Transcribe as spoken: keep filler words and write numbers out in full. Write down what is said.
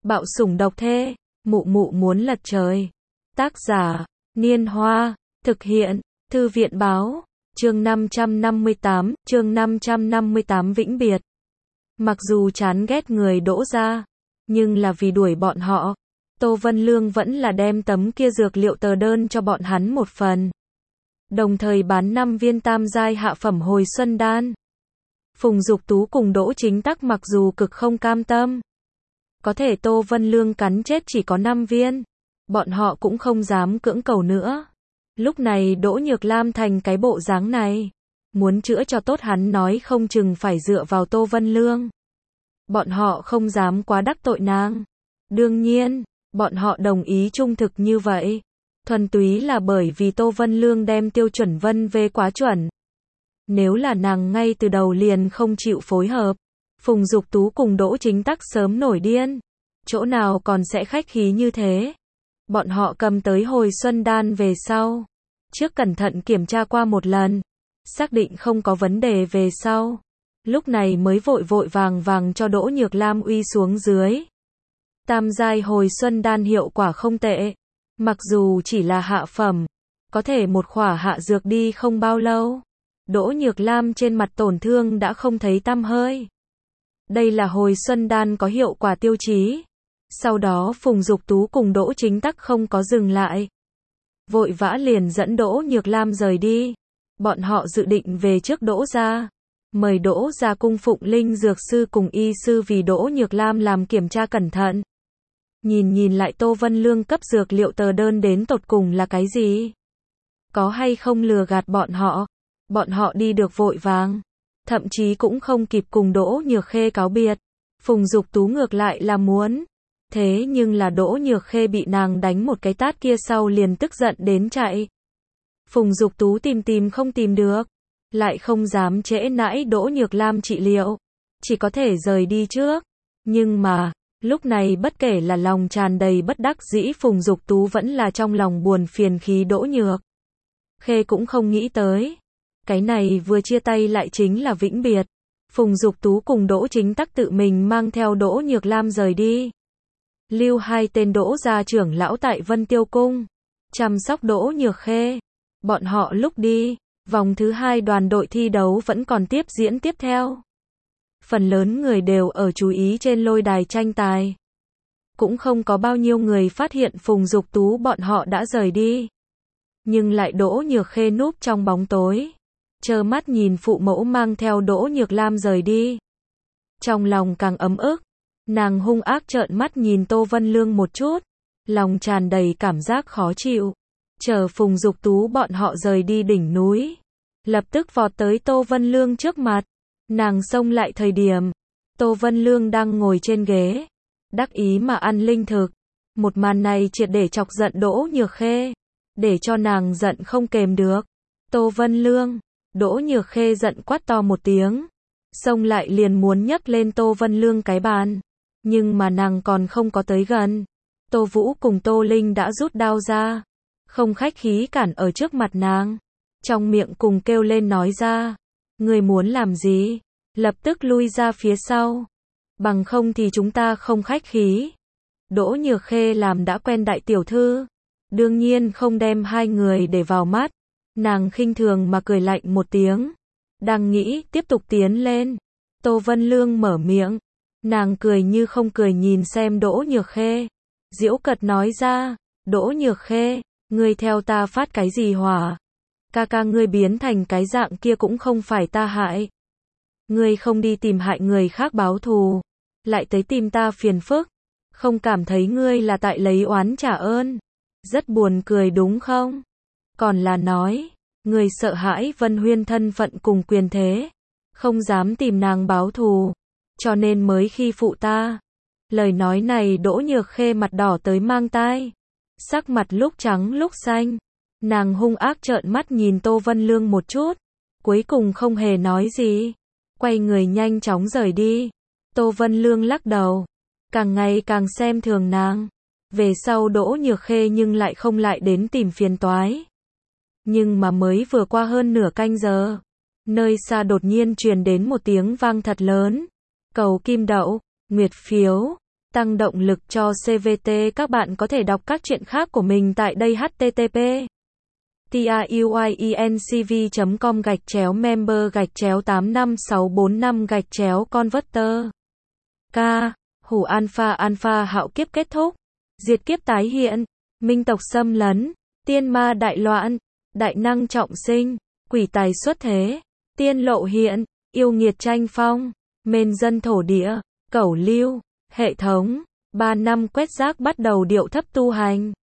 Bạo sủng độc thê, mụ mụ muốn lật trời. Tác giả, Niên Hoa, thực hiện, Thư viện Báo, chương năm trăm năm mươi tám, chương năm trăm năm mươi tám vĩnh biệt. Mặc dù chán ghét người Đỗ gia, nhưng là vì đuổi bọn họ, Tô Vân Lương vẫn là đem tấm kia dược liệu tờ đơn cho bọn hắn một phần. Đồng thời bán năm viên tam giai hạ phẩm hồi xuân đan. Phùng Dục Tú cùng Đỗ Chính Tắc mặc dù cực không cam tâm. Có thể Tô Vân Lương cắn chết chỉ có năm viên. Bọn họ cũng không dám cưỡng cầu nữa. Lúc này Đỗ Nhược Lam thành cái bộ dáng này. Muốn chữa cho tốt hắn nói không chừng phải dựa vào Tô Vân Lương. Bọn họ không dám quá đắc tội nàng. Đương nhiên, bọn họ đồng ý trung thực như vậy. Thuần túy là bởi vì Tô Vân Lương đem tiêu chuẩn vân về quá chuẩn. Nếu là nàng ngay từ đầu liền không chịu phối hợp, Phùng Dục Tú cùng Đỗ Chính Tắc sớm nổi điên. Chỗ nào còn sẽ khách khí như thế. Bọn họ cầm tới hồi xuân đan về sau. Trước cẩn thận kiểm tra qua một lần. Xác định không có vấn đề về sau. Lúc này mới vội vội vàng vàng cho Đỗ Nhược Lam uy xuống dưới. Tam giai hồi xuân đan hiệu quả không tệ. Mặc dù chỉ là hạ phẩm. Có thể một khỏa hạ dược đi không bao lâu. Đỗ Nhược Lam trên mặt tổn thương đã không thấy tăm hơi. Đây là hồi xuân đan có hiệu quả tiêu chí. Sau đó Phùng Dục Tú cùng Đỗ Chính Tắc không có dừng lại. Vội vã liền dẫn Đỗ Nhược Lam rời đi. Bọn họ dự định về trước Đỗ gia. Mời Đỗ gia cung phụng linh dược sư cùng y sư vì Đỗ Nhược Lam làm kiểm tra cẩn thận. Nhìn nhìn lại Tô Vân Lương cấp dược liệu tờ đơn đến tột cùng là cái gì? Có hay không lừa gạt bọn họ? Bọn họ đi được vội vàng. Thậm chí cũng không kịp cùng Đỗ Nhược Khê cáo biệt. Phùng Dục Tú ngược lại là muốn. Thế nhưng là Đỗ Nhược Khê bị nàng đánh một cái tát kia sau liền tức giận đến chạy. Phùng Dục Tú tìm tìm không tìm được. Lại không dám trễ nãi Đỗ Nhược Lam trị liệu. Chỉ có thể rời đi trước. Nhưng mà, lúc này bất kể là lòng tràn đầy bất đắc dĩ Phùng Dục Tú vẫn là trong lòng buồn phiền khí Đỗ Nhược Khê cũng không nghĩ tới. Cái này vừa chia tay lại chính là vĩnh biệt. Phùng Dục Tú cùng Đỗ Chính Tắc tự mình mang theo Đỗ Nhược Lam rời đi. Lưu hai tên Đỗ gia trưởng lão tại Vân Tiêu Cung. Chăm sóc Đỗ Nhược Khê. Bọn họ lúc đi, vòng thứ hai đoàn đội thi đấu vẫn còn tiếp diễn tiếp theo. Phần lớn người đều ở chú ý trên lôi đài tranh tài. Cũng không có bao nhiêu người phát hiện Phùng Dục Tú bọn họ đã rời đi. Nhưng lại Đỗ Nhược Khê núp trong bóng tối. Trơ mắt nhìn phụ mẫu mang theo Đỗ Nhược Lam rời đi. Trong lòng càng ấm ức. Nàng hung ác trợn mắt nhìn Tô Vân Lương một chút. Lòng tràn đầy cảm giác khó chịu. Chờ Phùng Dục Tú bọn họ rời đi đỉnh núi. Lập tức vọt tới Tô Vân Lương trước mặt. Nàng xông lại thời điểm. Tô Vân Lương đang ngồi trên ghế. Đắc ý mà ăn linh thực. Một màn này triệt để chọc giận Đỗ Nhược Khê. Để cho nàng giận không kềm được. Tô Vân Lương. Đỗ Nhược Khê giận quát to một tiếng. Xông lại liền muốn nhấc lên Tô Vân Lương cái bàn. Nhưng mà nàng còn không có tới gần. Tô Vũ cùng Tô Linh đã rút đao ra. Không khách khí cản ở trước mặt nàng. Trong miệng cùng kêu lên nói ra. Người muốn làm gì? Lập tức lui ra phía sau. Bằng không thì chúng ta không khách khí. Đỗ Nhược Khê làm đã quen đại tiểu thư. Đương nhiên không đem hai người để vào mắt. Nàng khinh thường mà cười lạnh một tiếng. Đang nghĩ tiếp tục tiến lên. Tô Vân Lương mở miệng. Nàng cười như không cười nhìn xem Đỗ Nhược Khê. Giễu cợt nói ra. Đỗ Nhược Khê, ngươi theo ta phát cái gì hỏa? Ca ca ngươi biến thành cái dạng kia cũng không phải ta hại. Ngươi không đi tìm hại người khác báo thù. Lại tới tìm ta phiền phức. Không cảm thấy ngươi là tại lấy oán trả ơn. Rất buồn cười đúng không? Còn là nói, người sợ hãi Vân Huyên thân phận cùng quyền thế. Không dám tìm nàng báo thù. Cho nên mới khi phụ ta. Lời nói này Đỗ Nhược Khê mặt đỏ tới mang tai. Sắc mặt lúc trắng lúc xanh. Nàng hung ác trợn mắt nhìn Tô Vân Lương một chút. Cuối cùng không hề nói gì. Quay người nhanh chóng rời đi. Tô Vân Lương lắc đầu. Càng ngày càng xem thường nàng. Về sau Đỗ Nhược Khê nhưng lại không lại đến tìm phiền toái. Nhưng mà mới vừa qua hơn nửa canh giờ. Nơi xa đột nhiên truyền đến một tiếng vang thật lớn. Cầu kim đậu, nguyệt phiếu, tăng động lực cho xê vê tê. Các bạn có thể đọc các chuyện khác của mình tại đây h t t p truyencv chấm com gạch chéo member gạch chéo tám năm sáu bốn năm gạch chéo converter. K. Hủ alpha alpha hạo kiếp kết thúc. Diệt kiếp tái hiện. Minh tộc xâm lấn. Tiên ma đại loạn. Đại năng trọng sinh. Quỷ tài xuất thế. Tiên lộ hiện. Yêu nghiệt tranh phong. Mền dân thổ địa. Cẩu lưu. Hệ thống. Ba năm quét rác bắt đầu điệu thấp tu hành.